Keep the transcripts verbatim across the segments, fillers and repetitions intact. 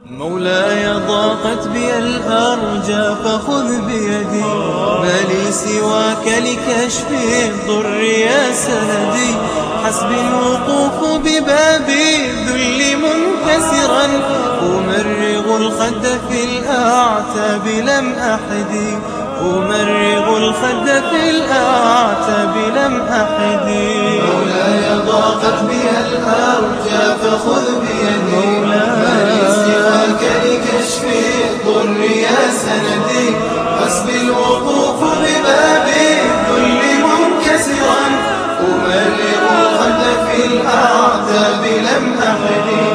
مولاي ضاقت بي الأرجى فخذ بيدي، ما لي سواك لكشف الضر يا سندي. حسبي الوقوف ببابي ذل منكسرا، أمرغ الخد في الأعتاب لم أحدي، أمرغ الخد في الأعتاب لم أحدي. مولاي ضاقت بي الأرجى فخذ بيدي، ما لي سواك لكشف الضر يا سندي. حسبي الوقوف ببابي الذل منكسرا، أمرغ الخد في الأعتاب لم أحدي،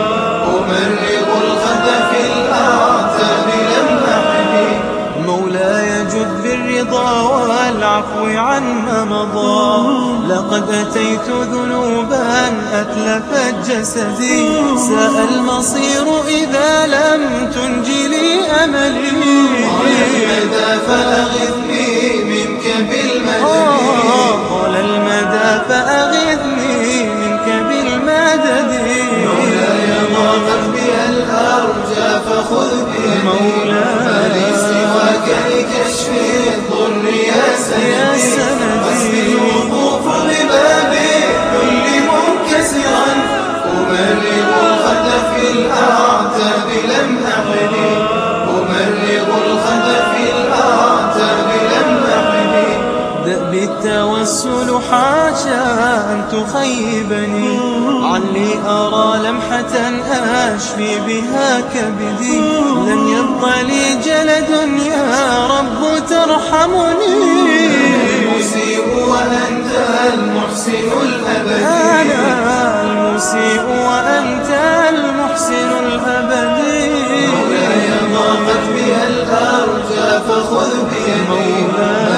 أمرغ الخد في الأعتاب لم أحدي. مولاي جد بالرضا والعفو عما مضى، لقد أتيت ذنوبا أتلفت جسدي. ساء المصير إذا لم تنجي لي أملي، طال المدى فأغثني منك بالمدد، طال المدى فأغثني منك بالمدد. مولاي ضاقت بي الأرجى فخذ بيدي، ما لي سواك لكشف الضر يا سندي. حسبي الوقوف ببابي الذل منكسرا، أمرغ الخد في الأعتاب لم أحدي، أمرغ الخد في الأعتاب لم أحدي. دأبي التوسل حاشا أن تخيبني، علي أرى لمحة أشفي بها كبدي. لن يبقى لي جلد يا رب ترحمني، المسيء وأنت المحسن الأبدي، أنا المسيء وأنت المحسن الأبدي. مولاي ضاقت بي الأرجى فخذ بيدي،